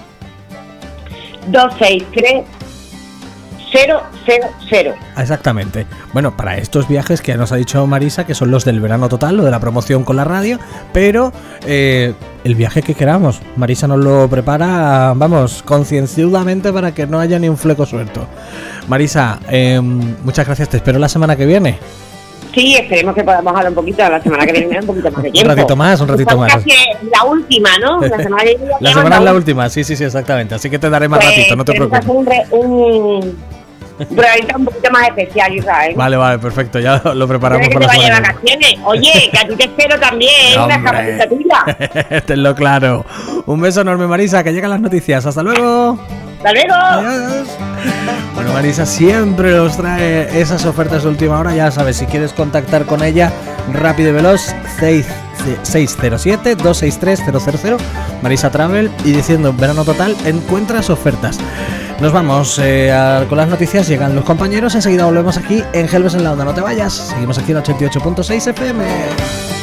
dos seis tres, cero cero cero. Exactamente. Bueno, para estos viajes que ya nos ha dicho Marisa, que son los del verano total, lo de la promoción con la radio, pero eh, el viaje que queramos, Marisa nos lo prepara, vamos, concienzudamente para que no haya ni un fleco suelto. Marisa, eh, muchas gracias, te espero la semana que viene. Sí, esperemos que podamos hablar un poquito la semana que viene, un poquito más de Un tiempo. ratito más, un ratito más. Casi la última, ¿no? La semana que viene. La semana es la última, sí, sí, sí, exactamente. Así que te daré más Pues, ratito, no te tenemos que preocupes. hacer un, re- un programa un poquito más especial, Israel. Vale, vale, perfecto, ya lo preparamos Que para te la vaya de semana. vacaciones. Oye, que a ti te espero también, una Hombre. escapadita tuya. Tenlo claro. Un beso enorme, Marisa, que llegan las noticias. Hasta luego. Hasta luego. Adiós. Bueno, Marisa siempre nos trae esas ofertas de última hora. Ya sabes, si quieres contactar con ella, rápido y veloz, seis cero siete, dos seis tres, cero cero cero, Marisa Travel, y diciendo verano total, encuentras ofertas. Nos vamos eh, a- con las noticias, llegan los compañeros, enseguida volvemos aquí en Helves en la Onda. No te vayas, seguimos aquí en ochenta y ocho punto seis F M.